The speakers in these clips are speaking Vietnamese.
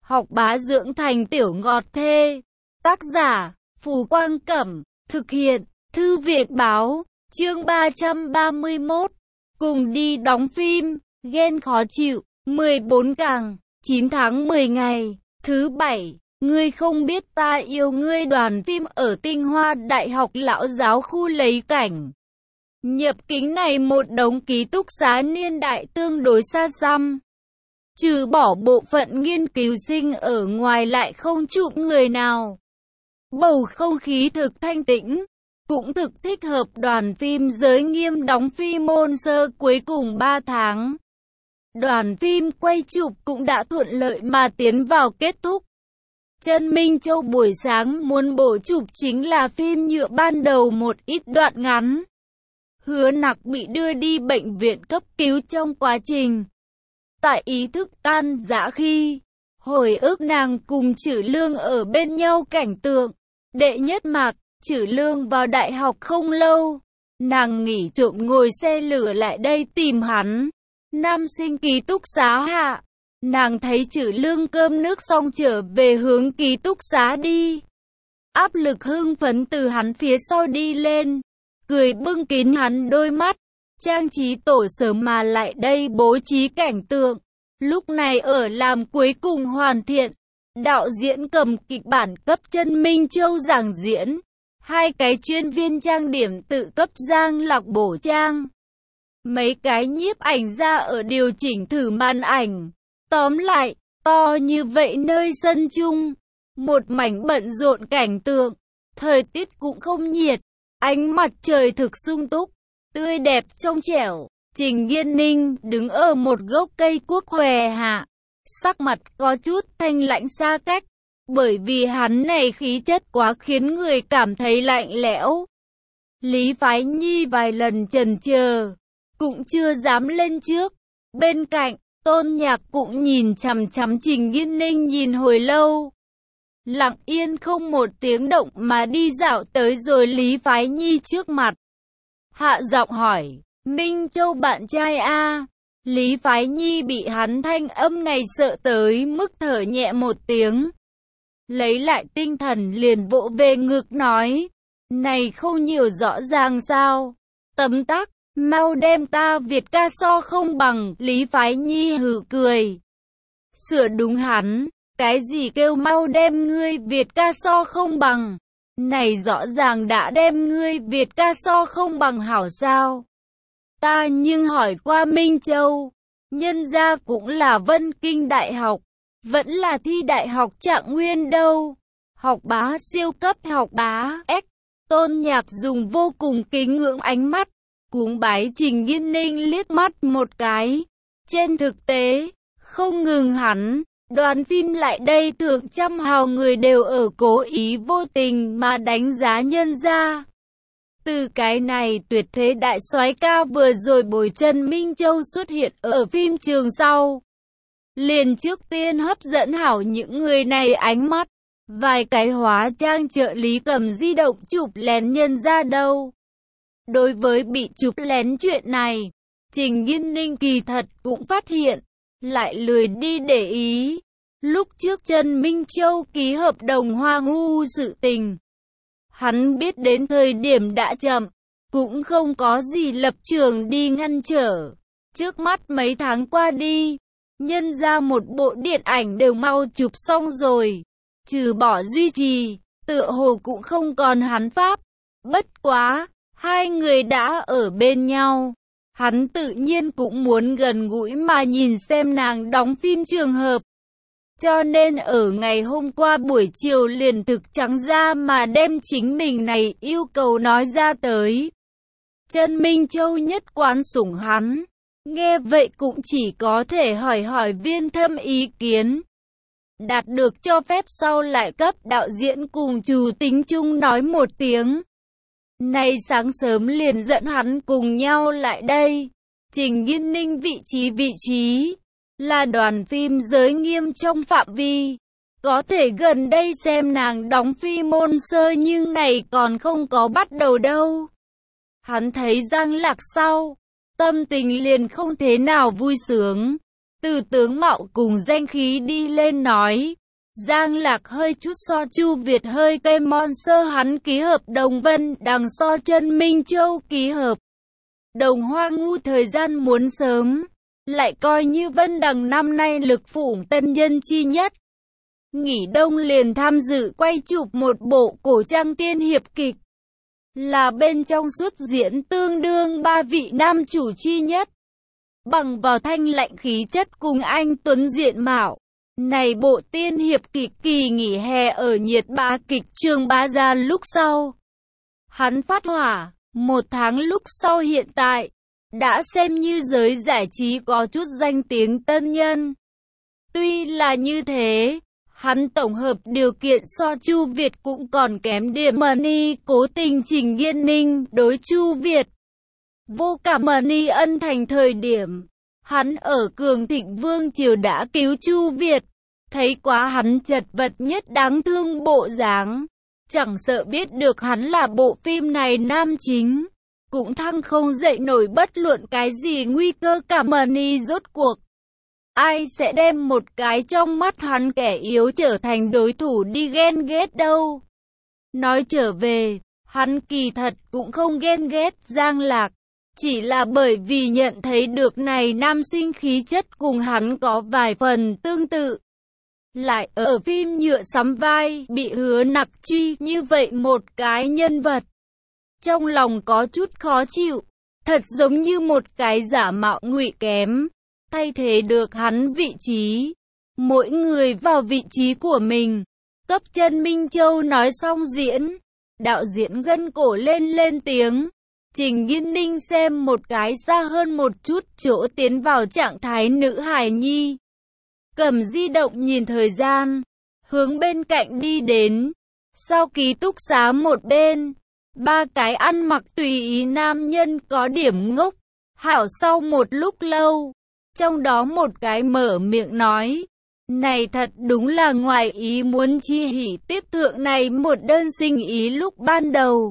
Học bá dưỡng thành tiểu ngọt thê. Tác giả, Phù Quang Cẩm. Thực hiện, Thư viện Báo. Chương 331. Cùng đi đóng phim. Ghen khó chịu. 14 càng 9 tháng 10 ngày. Thứ bảy. Ngươi không biết ta yêu ngươi. Đoàn phim ở Tinh Hoa Đại học Lão Giáo khu lấy cảnh. Nhập kính này một đống ký túc xá niên đại tương đối xa xăm. Trừ bỏ bộ phận nghiên cứu sinh ở ngoài lại không chụp người nào. Bầu không khí thực thanh tĩnh, cũng thực thích hợp đoàn phim Giới Nghiêm đóng phim môn sơ cuối cùng 3 tháng. Đoàn phim quay chụp cũng đã thuận lợi mà tiến vào kết thúc. Trần Minh Châu buổi sáng muốn bổ chụp chính là phim nhựa ban đầu một ít đoạn ngắn. Hứa Nặc bị đưa đi bệnh viện cấp cứu trong quá trình. Tại ý thức tan rã khi, hồi ức nàng cùng Trử Lương ở bên nhau cảnh tượng. Đệ nhất mạc, Trử Lương vào đại học không lâu. Nàng nghỉ trộm ngồi xe lửa lại đây tìm hắn. Nam sinh ký túc xá hạ. Nàng thấy Trử Lương cơm nước xong trở về hướng ký túc xá đi. Áp lực hưng phấn từ hắn phía sau đi lên. Cười bưng kín hắn đôi mắt. Trang trí tổ sớm mà lại đây bố trí cảnh tượng. Lúc này ở làm cuối cùng hoàn thiện. Đạo diễn cầm kịch bản cấp Trần Minh Châu giảng diễn. Hai cái chuyên viên trang điểm tự cấp Giang Lạc bổ trang. Mấy cái nhiếp ảnh ra ở điều chỉnh thử màn ảnh. Tóm lại, to như vậy nơi sân chung. Một mảnh bận rộn cảnh tượng. Thời tiết cũng không nhiệt. Ánh mặt trời thực sung túc, tươi đẹp trong trẻo. Trình Yên Ninh đứng ở một gốc cây quốc hòe hạ. Sắc mặt có chút thanh lãnh xa cách. Bởi vì hắn này khí chất quá khiến người cảm thấy lạnh lẽo. Lý Phái Nhi vài lần chần chờ, cũng chưa dám lên trước. Bên cạnh, Tôn Nhạc cũng nhìn chằm chằm Trình Yên Ninh nhìn hồi lâu. Lặng yên không một tiếng động mà đi dạo tới rồi Lý Phái Nhi trước mặt. Hạ giọng hỏi, Minh Châu bạn trai a? Lý Phái Nhi bị hắn thanh âm này sợ tới mức thở nhẹ một tiếng. Lấy lại tinh thần liền vỗ về ngực nói, này không nhiều rõ ràng sao? Tấm tắc, mau đem ta Việt ca so không bằng. Lý Phái Nhi hừ cười. Sửa đúng hắn. Cái gì kêu mau đem ngươi Việt ca so không bằng? Này rõ ràng đã đem ngươi Việt ca so không bằng hảo sao? Ta nhưng hỏi qua Minh Châu, nhân gia cũng là Vân Kinh Đại học, vẫn là thi đại học Trạng Nguyên đâu. Học bá siêu cấp học bá X. Tôn Nhạc dùng vô cùng kính ngưỡng ánh mắt, cúng bái Trình Yên Ninh liếc mắt một cái. Trên thực tế, không ngừng hắn. Đoàn phim lại đây thượng trăm hào người đều ở cố ý vô tình mà đánh giá nhân gia. Từ cái này tuyệt thế đại soái ca vừa rồi bồi Trần Minh Châu xuất hiện ở phim trường sau. Liền trước tiên hấp dẫn hảo những người này ánh mắt. Vài cái hóa trang trợ lý cầm di động chụp lén nhân gia đâu. Đối với bị chụp lén chuyện này, Trình Yên Ninh kỳ thật cũng phát hiện. Lại lười đi để ý. Lúc trước Trần Minh Châu ký hợp đồng Hoa Ngu sự tình, hắn biết đến thời điểm đã chậm, cũng không có gì lập trường đi ngăn trở. Trước mắt mấy tháng qua đi, nhân ra một bộ điện ảnh đều mau chụp xong rồi, trừ bỏ duy trì, tựa hồ cũng không còn hắn pháp. Bất quá, hai người đã ở bên nhau. Hắn tự nhiên cũng muốn gần gũi mà nhìn xem nàng đóng phim trường hợp. Cho nên ở ngày hôm qua buổi chiều liền thực trắng ra mà đem chính mình này yêu cầu nói ra tới. Trần Minh Châu nhất quán sủng hắn. Nghe vậy cũng chỉ có thể hỏi Viên Thâm ý kiến. Đạt được cho phép sau lại cấp đạo diễn cùng Trù Tính Trung nói một tiếng. Nay sáng sớm liền dẫn hắn cùng nhau lại đây. Trình Yên Ninh vị trí là đoàn phim Giới Nghiêm trong phạm vi. Có thể gần đây xem nàng đóng phim môn sơ nhưng này còn không có bắt đầu đâu. Hắn thấy Giang Lạc sau, tâm tình liền không thế nào vui sướng. từ tướng mạo cùng danh khí đi lên nói. Giang Lạc hơi chút so Chu Việt hơi cây mon sơ, hắn ký hợp đồng Vân Đằng so Trân Minh Châu ký hợp đồng Hoa Ngu thời gian muốn sớm, lại coi như Vân Đằng năm nay lực phủng tân nhân chi nhất. Nghỉ đông liền tham dự quay chụp một bộ cổ trang tiên hiệp kịch, là bên trong xuất diễn tương đương 3 vị nam chủ chi nhất. Bằng vào thanh lạnh khí chất cùng anh tuấn diện mạo, này bộ tiên hiệp kịch kỳ nghỉ hè ở nhiệt bá kịch trường bá ra lúc sau. Hắn phát hỏa, 1 tháng lúc sau hiện tại, đã xem như giới giải trí có chút danh tiếng tân nhân. Tuy là như thế, hắn tổng hợp điều kiện so Chu Việt cũng còn kém điểm. Money cố tình Trình Nghiên Ninh đối Chu Việt vô cảm. Money ân thành thời điểm hắn ở Cường Thịnh Vương Triều đã cứu Chu Việt, thấy quá hắn chật vật nhất đáng thương bộ dáng, chẳng sợ biết được hắn là bộ phim này nam chính, cũng thăng không dậy nổi bất luận cái gì nguy cơ cả. Money rốt cuộc ai sẽ đem một cái trong mắt hắn kẻ yếu trở thành đối thủ đi ghen ghét đâu. Nói trở về, hắn kỳ thật cũng không ghen ghét Giang Lạc, chỉ là bởi vì nhận thấy được này nam sinh khí chất cùng hắn có vài phần tương tự. Lại ở phim nhựa sắm vai bị Hứa Nặc truy như vậy một cái nhân vật, trong lòng có chút khó chịu, thật giống như một cái giả mạo ngụy kém, thay thế được hắn vị trí. Mỗi người vào vị trí của mình. Cấp Trân Minh Châu nói xong diễn, đạo diễn gân cổ lên tiếng. Trình Nghiên Ninh xem một cái xa hơn một chút chỗ tiến vào trạng thái nữ hài nhi. Cầm di động nhìn thời gian, hướng bên cạnh đi đến. Sau ký túc xá một bên, 3 cái ăn mặc tùy ý nam nhân có điểm ngốc. Hảo sau một lúc lâu, trong đó một cái mở miệng nói, này thật đúng là ngoài ý muốn chi hỉ. Tiếp thượng này một đơn sinh ý lúc ban đầu,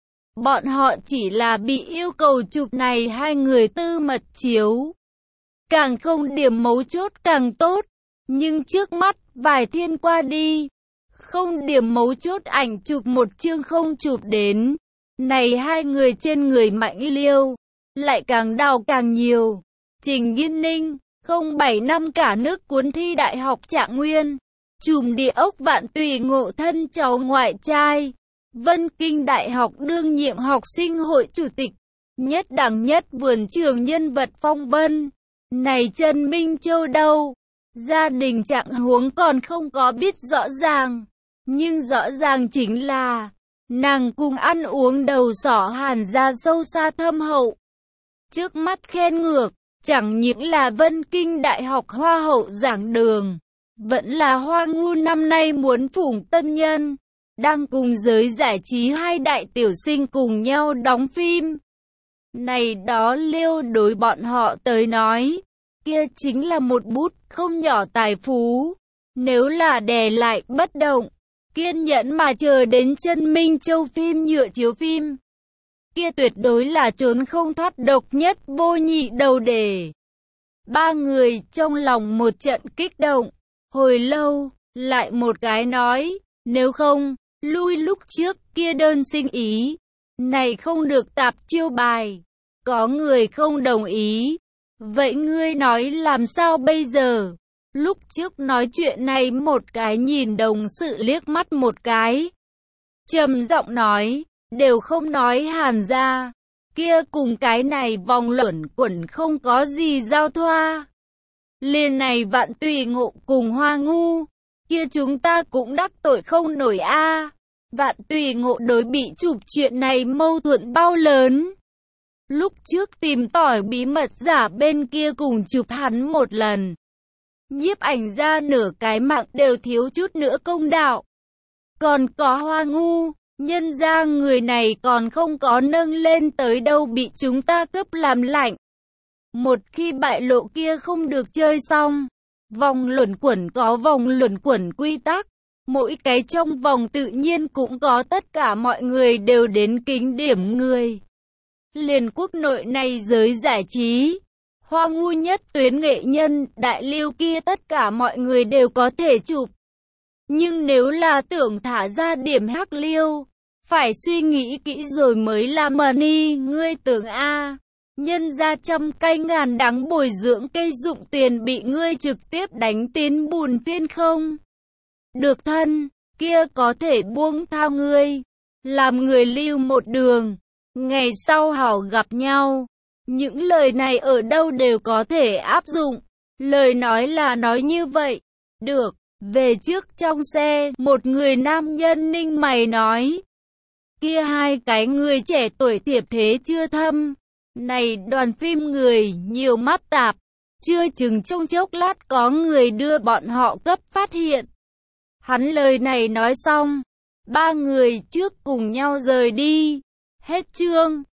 bọn họ chỉ là bị yêu cầu chụp này 2 người tư mật chiếu, càng không điểm mấu chốt càng tốt. Nhưng trước mắt vài thiên qua đi, không điểm mấu chốt ảnh chụp một chương không chụp đến, này 2 người trên người mạnh liêu, lại càng đau càng nhiều. Trình Nghiên Ninh, 07 năm cả nước cuốn thi đại học Trạng Nguyên, chùm địa ốc Vạn Tùy Ngộ thân cháu ngoại trai, Vân Kinh Đại học đương nhiệm học sinh hội chủ tịch, nhất đẳng nhất vườn trường nhân vật phong vân. Này Trân Minh Châu đâu? Gia đình trạng huống còn không có biết rõ ràng, nhưng rõ ràng chính là nàng cùng ăn uống đầu sỏ Hàn gia sâu xa thâm hậu. Trước mắt khen ngược, chẳng những là Vân Kinh Đại học Hoa hậu giảng đường, vẫn là Hoa Ngu năm nay muốn phủng tân nhân, đang cùng giới giải trí 2 đại tiểu sinh cùng nhau đóng phim. Này đó liêu đối bọn họ tới nói, kia chính là một bút không nhỏ tài phú. Nếu là đè lại bất động, kiên nhẫn mà chờ đến Trân Minh Châu phim nhựa chiếu phim, kia tuyệt đối là trốn không thoát độc nhất vô nhị đầu đề. 3 người trong lòng một trận kích động, hồi lâu, lại một cái nói, nếu không, lui lúc trước kia đơn sinh ý, này không được tạp chiêu bài. Có người không đồng ý, vậy ngươi nói làm sao bây giờ? Lúc trước nói chuyện này một cái nhìn đồng sự liếc mắt một cái, trầm giọng nói, đều không nói Hàn gia, kia cùng cái này vòng luẩn quẩn không có gì giao thoa. Liền này Vạn Tùy Ngộ cùng Hoa Ngu, kia chúng ta cũng đắc tội không nổi a. Vạn Tùy Ngộ đối bị chụp chuyện này mâu thuẫn bao lớn. Lúc trước tìm tỏi bí mật giả bên kia cùng chụp hắn một lần, nhiếp ảnh ra nửa cái mạng đều thiếu chút nữa công đạo. Còn có Hoa Ngu, nhân ra người này còn không có nâng lên tới đâu bị chúng ta cướp làm lạnh. Một khi bại lộ kia không được chơi xong. Vòng luẩn quẩn có vòng luẩn quẩn quy tắc, mỗi cái trong vòng tự nhiên cũng có tất cả mọi người đều đến kính điểm người. Liền quốc nội này giới giải trí, Khoa ngu nhất tuyến nghệ nhân, đại lưu kia tất cả mọi người đều có thể chụp. Nhưng nếu là tưởng thả ra điểm hắc liêu, phải suy nghĩ kỹ rồi mới là money, ngươi tưởng a, nhân ra trăm cây ngàn đắng bồi dưỡng cây dụng tiền bị ngươi trực tiếp đánh tiến bùn phiên không? Được thân, kia có thể buông tha ngươi, làm người lưu một đường, ngày sau hảo gặp nhau. Những lời này ở đâu đều có thể áp dụng, lời nói là nói như vậy. Được, về trước trong xe, một người nam nhân ninh mày nói. Kia hai cái người trẻ tuổi thiệp thế chưa thâm. Này đoàn phim người nhiều mắt tạp, chưa chừng trong chốc lát có người đưa bọn họ cấp phát hiện. Hắn lời này nói xong, ba người trước cùng nhau rời đi. Hết chương.